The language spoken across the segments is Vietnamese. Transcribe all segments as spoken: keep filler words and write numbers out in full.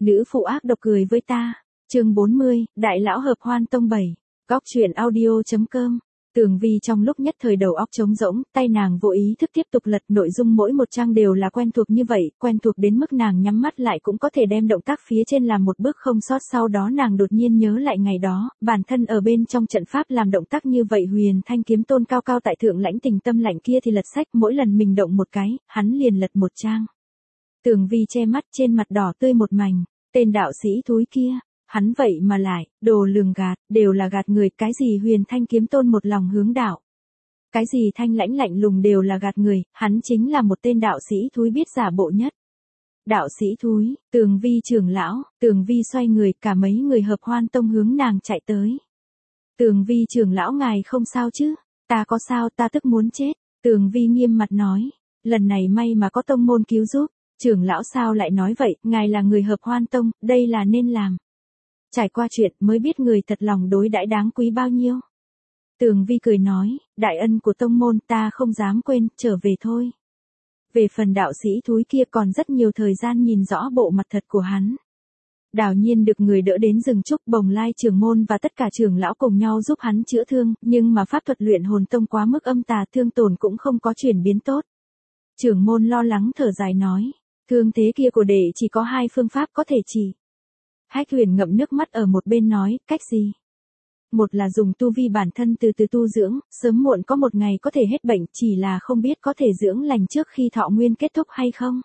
Nữ phụ ác độc cười với ta. Chương bốn mươi, Đại lão hợp hoan tông bảy. Góc truyện audio.com. Tường Vi trong lúc nhất thời đầu óc trống rỗng, tay nàng vô ý thức tiếp tục lật, nội dung mỗi một trang đều là quen thuộc như vậy, quen thuộc đến mức nàng nhắm mắt lại cũng có thể đem động tác phía trên làm một bước không sót. Sau đó nàng đột nhiên nhớ lại ngày đó, bản thân ở bên trong trận pháp làm động tác như vậy, Huyền Thanh Kiếm Tôn cao cao tại thượng lãnh tình tâm lạnh kia thì lật sách, mỗi lần mình động một cái, hắn liền lật một trang. Tường Vi che mắt, trên mặt đỏ tươi một mảnh, tên đạo sĩ thúi kia. Hắn vậy mà lại, đồ lường gạt, đều là gạt người, cái gì Huyền Thanh Kiếm Tôn một lòng hướng đạo. Cái gì thanh lãnh lạnh lùng đều là gạt người, hắn chính là một tên đạo sĩ thúi biết giả bộ nhất. Đạo sĩ thúi, Tường Vi trưởng lão, Tường Vi xoay người, cả mấy người hợp hoan tông hướng nàng chạy tới. Tường Vi trưởng lão ngài không sao chứ? Ta có sao, ta tức muốn chết. Tường Vi nghiêm mặt nói, lần này may mà có tông môn cứu giúp. Trưởng lão sao lại nói vậy, ngài là người hợp hoan tông, đây là nên làm. Trải qua chuyện mới biết người thật lòng đối đãi đáng quý bao nhiêu. Tường Vi cười nói, đại ân của tông môn ta không dám quên, trở về thôi. Về phần đạo sĩ thúi kia còn rất nhiều thời gian nhìn rõ bộ mặt thật của hắn. Đào Nhiên được người đỡ đến rừng trúc, Bồng Lai trưởng môn và tất cả trưởng lão cùng nhau giúp hắn chữa thương, nhưng mà pháp thuật luyện hồn tông quá mức âm tà, thương tổn cũng không có chuyển biến tốt. Trưởng môn lo lắng thở dài nói, thương thế kia của đệ chỉ có hai phương pháp có thể trị. Hách Huyền ngậm nước mắt ở một bên nói, cách gì? Một là dùng tu vi bản thân từ từ tu dưỡng, sớm muộn có một ngày có thể hết bệnh, chỉ là không biết có thể dưỡng lành trước khi thọ nguyên kết thúc hay không.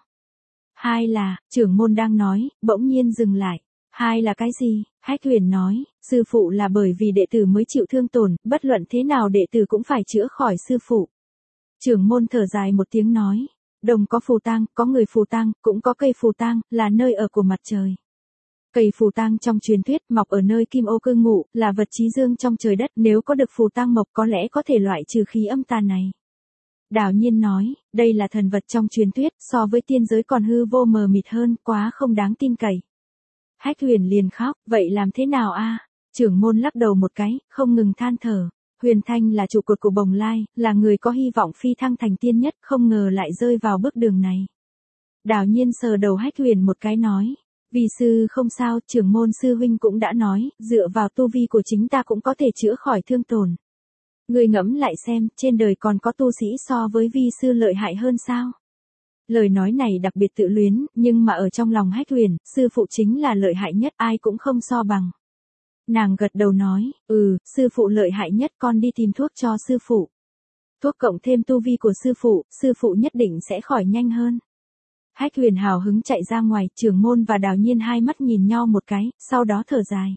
Hai là, trưởng môn đang nói, bỗng nhiên dừng lại. Hai là cái gì? Hách Huyền nói, sư phụ là bởi vì đệ tử mới chịu thương tổn, bất luận thế nào đệ tử cũng phải chữa khỏi sư phụ. Trưởng môn thở dài một tiếng nói, đồng có phù tang, có người phù tang, cũng có cây phù tang, là nơi ở của mặt trời. Cây phù tang trong truyền thuyết mọc ở nơi kim ô cư ngụ, là vật chí dương trong trời đất, nếu có được phù tang mộc có lẽ có thể loại trừ khí âm tà này. Đào Nhiên nói, đây là thần vật trong truyền thuyết, so với tiên giới còn hư vô mờ mịt hơn, quá không đáng tin cậy. Hách Huyền liền khóc, vậy làm thế nào a? Trưởng môn lắc đầu một cái, không ngừng than thở. Huyền Thanh là trụ cột của Bồng Lai, là người có hy vọng phi thăng thành tiên nhất, không ngờ lại rơi vào bước đường này. Đào Nhiên sờ đầu Hách Huyền một cái nói, vì sư không sao, trưởng môn sư huynh cũng đã nói, dựa vào tu vi của chính ta cũng có thể chữa khỏi thương tổn. Người ngẫm lại xem, trên đời còn có tu sĩ so với vi sư lợi hại hơn sao? Lời nói này đặc biệt tự luyến, nhưng mà ở trong lòng Hách Huyền, sư phụ chính là lợi hại nhất, ai cũng không so bằng. Nàng gật đầu nói, ừ, sư phụ lợi hại nhất, con đi tìm thuốc cho sư phụ. Thuốc cộng thêm tu vi của sư phụ, sư phụ nhất định sẽ khỏi nhanh hơn. Hách Huyền hào hứng chạy ra ngoài, trưởng môn và Đào Nhiên hai mắt nhìn nhau một cái, sau đó thở dài.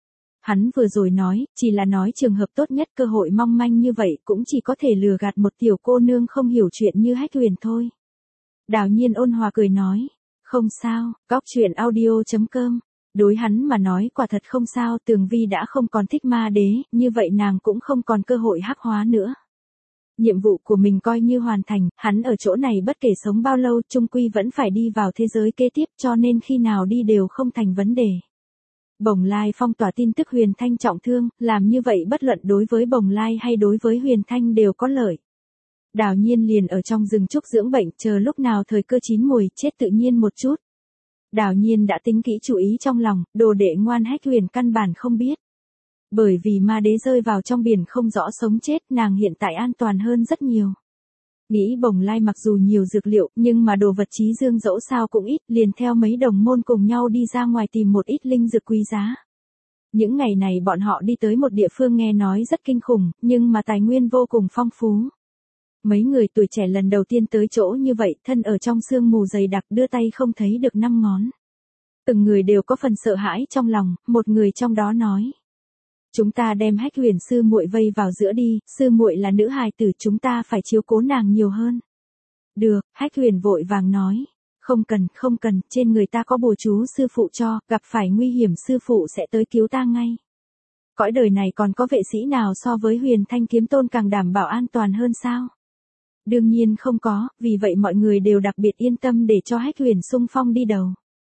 Hắn vừa rồi nói, chỉ là nói trường hợp tốt nhất, cơ hội mong manh như vậy cũng chỉ có thể lừa gạt một tiểu cô nương không hiểu chuyện như Hách Huyền thôi. Đào Nhiên ôn hòa cười nói, không sao, góc truyện audio.com. Đối hắn mà nói quả thật không sao, Tường Vi đã không còn thích ma đế, như vậy nàng cũng không còn cơ hội hắc hóa nữa. Nhiệm vụ của mình coi như hoàn thành, hắn ở chỗ này bất kể sống bao lâu, chung quy vẫn phải đi vào thế giới kế tiếp, cho nên khi nào đi đều không thành vấn đề. Bồng Lai phong tỏa tin tức Huyền Thanh trọng thương, làm như vậy bất luận đối với Bồng Lai hay đối với Huyền Thanh đều có lợi. Đào Nhiên liền ở trong rừng trúc dưỡng bệnh, chờ lúc nào thời cơ chín mùi, chết tự nhiên một chút. Đào Nhiên đã tính kỹ chú ý trong lòng, đồ đệ ngoan Hách Huyền căn bản không biết. Bởi vì ma đế rơi vào trong biển không rõ sống chết, nàng hiện tại an toàn hơn rất nhiều. Nghĩ Bồng Lai mặc dù nhiều dược liệu, nhưng mà đồ vật chí dương dẫu sao cũng ít, liền theo mấy đồng môn cùng nhau đi ra ngoài tìm một ít linh dược quý giá. Những ngày này bọn họ đi tới một địa phương nghe nói rất kinh khủng, nhưng mà tài nguyên vô cùng phong phú. Mấy người tuổi trẻ lần đầu tiên tới chỗ như vậy, thân ở trong sương mù dày đặc, đưa tay không thấy được năm ngón. Từng người đều có phần sợ hãi trong lòng, một người trong đó nói. Chúng ta đem Hách Huyền sư muội vây vào giữa đi, sư muội là nữ hài tử, chúng ta phải chiếu cố nàng nhiều hơn. Được, Hách Huyền vội vàng nói. Không cần, không cần, trên người ta có bùa chú sư phụ cho, gặp phải nguy hiểm sư phụ sẽ tới cứu ta ngay. Cõi đời này còn có vệ sĩ nào so với Huyền Thanh Kiếm Tôn càng đảm bảo an toàn hơn sao? Đương nhiên không có, vì vậy mọi người đều đặc biệt yên tâm để cho Hách Huyền xung phong đi đầu.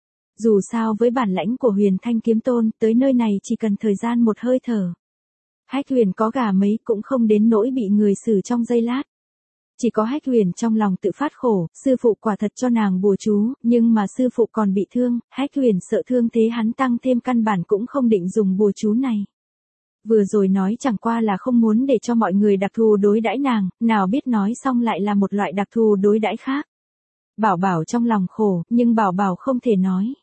Dù sao với bản lãnh của Huyền Thanh Kiếm Tôn, tới nơi này chỉ cần thời gian một hơi thở. Hách Huyền có gà mấy cũng không đến nỗi bị người xử trong giây lát. Chỉ có Hách Huyền trong lòng tự phát khổ, sư phụ quả thật cho nàng bùa chú, nhưng mà sư phụ còn bị thương, Hách Huyền sợ thương thế hắn tăng thêm căn bản cũng không định dùng bùa chú này. Vừa rồi nói chẳng qua là không muốn để cho mọi người đặc thù đối đãi nàng, nào biết nói xong lại là một loại đặc thù đối đãi khác. Bảo Bảo trong lòng khổ, nhưng Bảo Bảo không thể nói.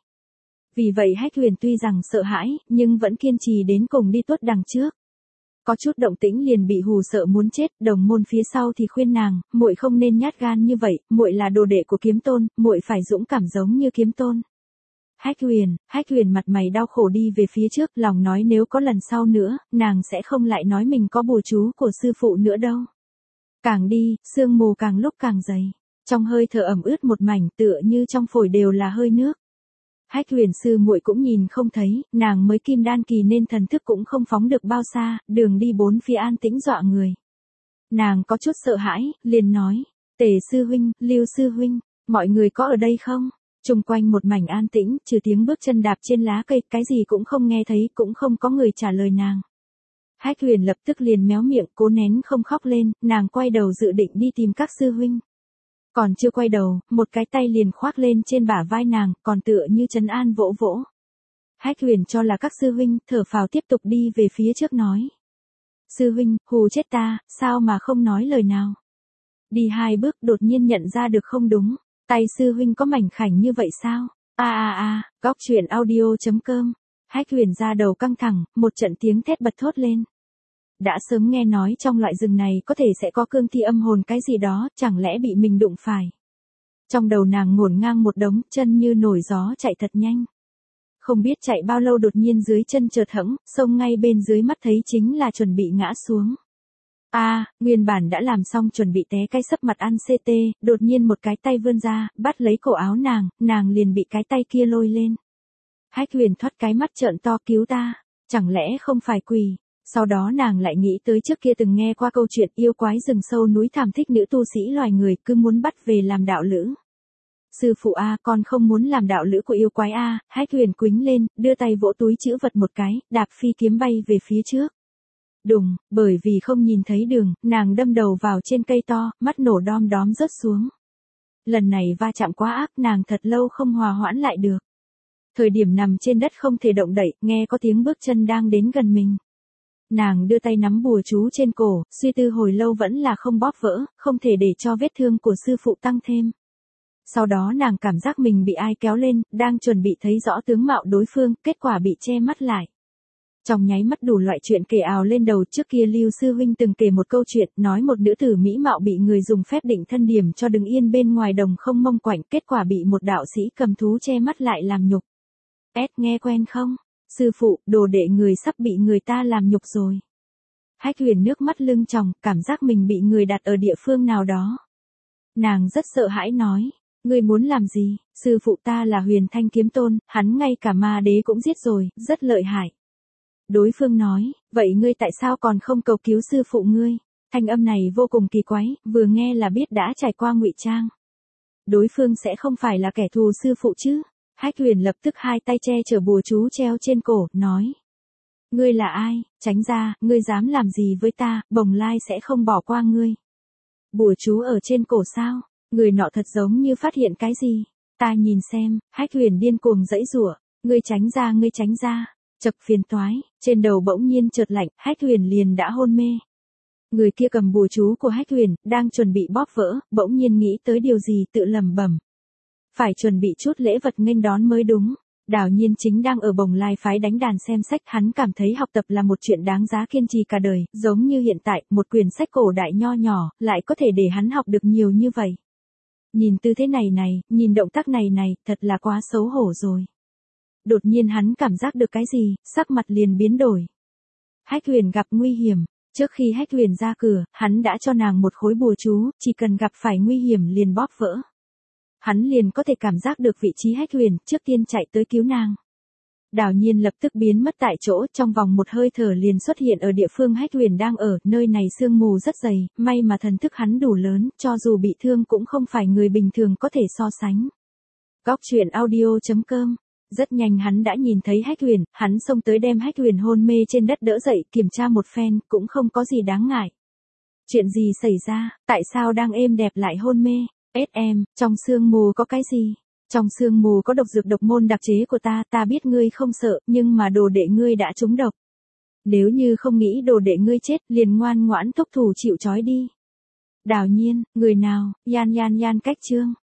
Vì vậy Hách Huyền tuy rằng sợ hãi, nhưng vẫn kiên trì đến cùng đi tuốt đằng trước. Có chút động tĩnh liền bị hù sợ muốn chết, đồng môn phía sau thì khuyên nàng, muội không nên nhát gan như vậy, muội là đồ đệ của Kiếm Tôn, muội phải dũng cảm giống như Kiếm Tôn. Hách Huyền, Hách Huyền mặt mày đau khổ đi về phía trước, lòng nói nếu có lần sau nữa, nàng sẽ không lại nói mình có bùa chú của sư phụ nữa đâu. Càng đi, sương mù càng lúc càng dày, trong hơi thở ẩm ướt một mảnh tựa như trong phổi đều là hơi nước. Hách Huyền sư muội cũng nhìn không thấy, nàng mới kim đan kỳ nên thần thức cũng không phóng được bao xa, đường đi bốn phía an tĩnh dọa người. Nàng có chút sợ hãi, liền nói, Tề sư huynh, Lưu sư huynh, mọi người có ở đây không? Chung quanh một mảnh an tĩnh, trừ tiếng bước chân đạp trên lá cây, cái gì cũng không nghe thấy, cũng không có người trả lời nàng. Hách Huyền lập tức liền méo miệng, cố nén không khóc lên, nàng quay đầu dự định đi tìm các sư huynh. Còn chưa quay đầu, một cái tay liền khoác lên trên bả vai nàng, còn tựa như trấn an vỗ vỗ. Hách Huyền cho là các sư huynh, thở phào tiếp tục đi về phía trước nói. Sư huynh, hù chết ta, sao mà không nói lời nào. Đi hai bước đột nhiên nhận ra được không đúng, tay sư huynh có mảnh khảnh như vậy sao? A a a, góc truyện audio chấm com. Hách Huyền ra đầu căng thẳng, một trận tiếng thét bật thốt lên. Đã sớm nghe nói trong loại rừng này có thể sẽ có cương thi âm hồn cái gì đó, chẳng lẽ bị mình đụng phải. Trong đầu nàng ngổn ngang một đống, chân như nổi gió chạy thật nhanh. Không biết chạy bao lâu đột nhiên dưới chân chợt hẫng, sông ngay bên dưới mắt thấy chính là chuẩn bị ngã xuống. A, à, nguyên bản đã làm xong chuẩn bị té cái sấp mặt ăn xê tê, đột nhiên một cái tay vươn ra, bắt lấy cổ áo nàng, nàng liền bị cái tay kia lôi lên. Hách Huyền thoát cái mắt trợn to cứu ta, chẳng lẽ không phải quỷ. Sau đó nàng lại nghĩ tới trước kia từng nghe qua câu chuyện yêu quái rừng sâu núi thảm thích nữ tu sĩ loài người cứ muốn bắt về làm đạo lữ. Sư phụ A, con không muốn làm đạo lữ của yêu quái A, Hách Huyền quýnh lên, đưa tay vỗ túi chữ vật một cái, đạp phi kiếm bay về phía trước. Đùng, bởi vì không nhìn thấy đường, nàng đâm đầu vào trên cây to, mắt nổ đom đóm rớt xuống. Lần này va chạm quá ác, nàng thật lâu không hòa hoãn lại được. Thời điểm nằm trên đất không thể động đậy, nghe có tiếng bước chân đang đến gần mình. Nàng đưa tay nắm bùa chú trên cổ, suy tư hồi lâu vẫn là không bóp vỡ, không thể để cho vết thương của sư phụ tăng thêm. Sau đó nàng cảm giác mình bị ai kéo lên, đang chuẩn bị thấy rõ tướng mạo đối phương, kết quả bị che mắt lại. Trong nháy mắt đủ loại chuyện kể ào lên đầu, trước kia Lưu sư huynh từng kể một câu chuyện, nói một nữ tử mỹ mạo bị người dùng phép định thân điểm cho đứng yên bên ngoài đồng không mông quạnh, kết quả bị một đạo sĩ cầm thú che mắt lại làm nhục. Ét nghe quen không? Sư phụ, đồ đệ người sắp bị người ta làm nhục rồi. Hách Huyền nước mắt lưng tròng, cảm giác mình bị người đặt ở địa phương nào đó. Nàng rất sợ hãi nói, ngươi muốn làm gì? Sư phụ ta là Huyền Thanh Kiếm Tôn, hắn ngay cả ma đế cũng giết rồi, rất lợi hại. Đối phương nói, vậy ngươi tại sao còn không cầu cứu sư phụ ngươi? Thanh âm này vô cùng kỳ quái, vừa nghe là biết đã trải qua ngụy trang. Đối phương sẽ không phải là kẻ thù sư phụ chứ? Hách Huyền lập tức hai tay che chở bùa chú treo trên cổ, nói. Ngươi là ai? Tránh ra, ngươi dám làm gì với ta, Bồng Lai sẽ không bỏ qua ngươi. Bùa chú ở trên cổ sao? Người nọ thật giống như phát hiện cái gì? Ta nhìn xem, Hách Huyền điên cuồng giãy giụa, ngươi tránh ra, ngươi tránh ra. Chập phiền toái, trên đầu bỗng nhiên chợt lạnh, Hách Huyền liền đã hôn mê. Người kia cầm bùa chú của Hách Huyền, đang chuẩn bị bóp vỡ, bỗng nhiên nghĩ tới điều gì tự lẩm bẩm. Phải chuẩn bị chút lễ vật nghênh đón mới đúng. Đào Nhiên chính đang ở Bồng Lai phái đánh đàn xem sách, hắn cảm thấy học tập là một chuyện đáng giá kiên trì cả đời, giống như hiện tại, một quyển sách cổ đại nho nhỏ, lại có thể để hắn học được nhiều như vậy. Nhìn tư thế này này, nhìn động tác này này, thật là quá xấu hổ rồi. Đột nhiên hắn cảm giác được cái gì, sắc mặt liền biến đổi. Hách Huyền gặp nguy hiểm, trước khi Hách Huyền ra cửa, hắn đã cho nàng một khối bùa chú, chỉ cần gặp phải nguy hiểm liền bóp vỡ. Hắn liền có thể cảm giác được vị trí Hách Huyền, trước tiên chạy tới cứu nàng. Đào Nhiên lập tức biến mất tại chỗ, trong vòng một hơi thở liền xuất hiện ở địa phương Hách Huyền đang ở, nơi này sương mù rất dày, may mà thần thức hắn đủ lớn, cho dù bị thương cũng không phải người bình thường có thể so sánh. Góc truyện audio chấm com. Rất nhanh hắn đã nhìn thấy Hách Huyền, hắn xông tới đem Hách Huyền hôn mê trên đất đỡ dậy, kiểm tra một phen, cũng không có gì đáng ngại. Chuyện gì xảy ra, tại sao đang êm đẹp lại hôn mê? ét em, trong sương mù có cái gì? Trong sương mù có độc dược độc môn đặc chế của ta, ta biết ngươi không sợ, nhưng mà đồ đệ ngươi đã trúng độc. Nếu như không nghĩ đồ đệ ngươi chết, liền ngoan ngoãn thúc thủ chịu trói đi. Đào Nhiên, người nào? Yan Yan Yan cách chương.